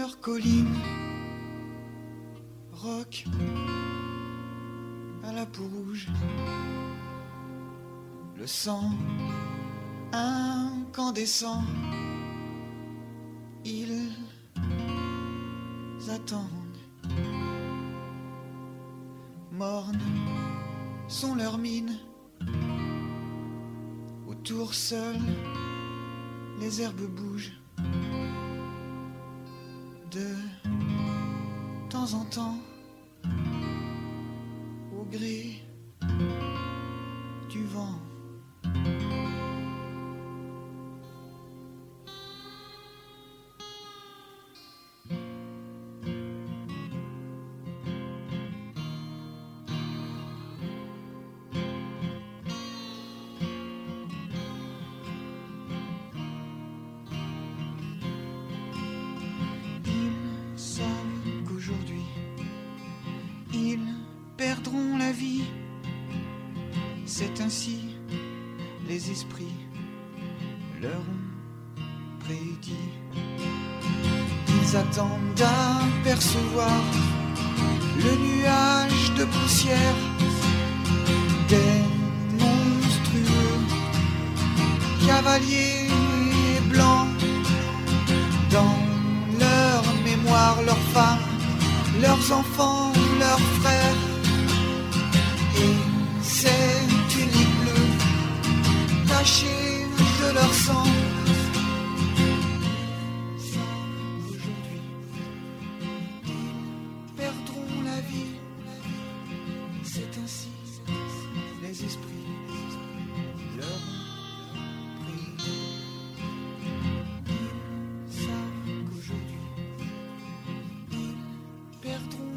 leurs collines, roc à la peau rouge, le sang incandescent, ils attendent. Mornes sont leurs mines, autour seules les herbes bougent. De temps en temps, au gré du vent. Perdront la vie, c'est ainsi les esprits leur ont prédit. Ils attendent d'apercevoir le nuage de poussière des monstrueux cavaliers blancs. Dans leur mémoire, leurs femmes, leurs enfants, leurs frères. Et ces tuniques bleues tachées de leur sang. Aujourd'hui, ils perdront la vie. C'est ainsi les esprits leur ont pris. Ils savent qu'aujourd'hui, ils perdront